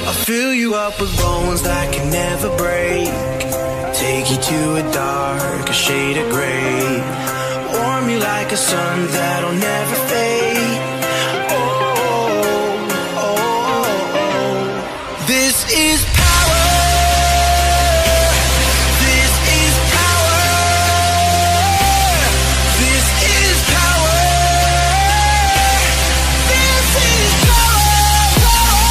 I'll fill you up with bones that can never break. Take you to a dark, a shade of gray. Warm you like a sun that'll never fade. Oh, oh, oh, oh. This is power. This is power. This is power. This is power.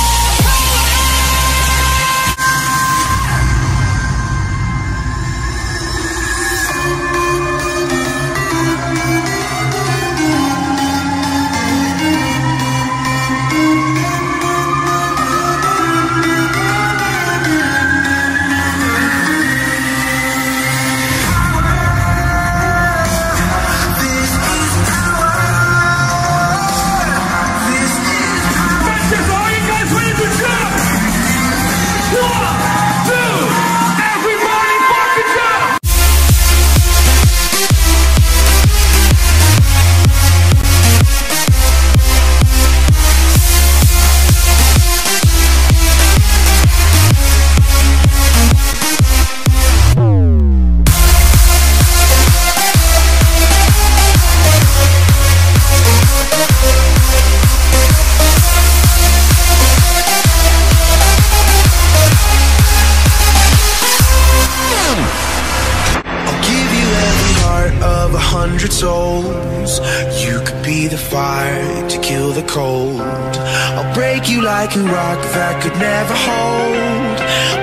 Souls, you could be the fire to kill the cold. I'll break you like a rock that could never hold.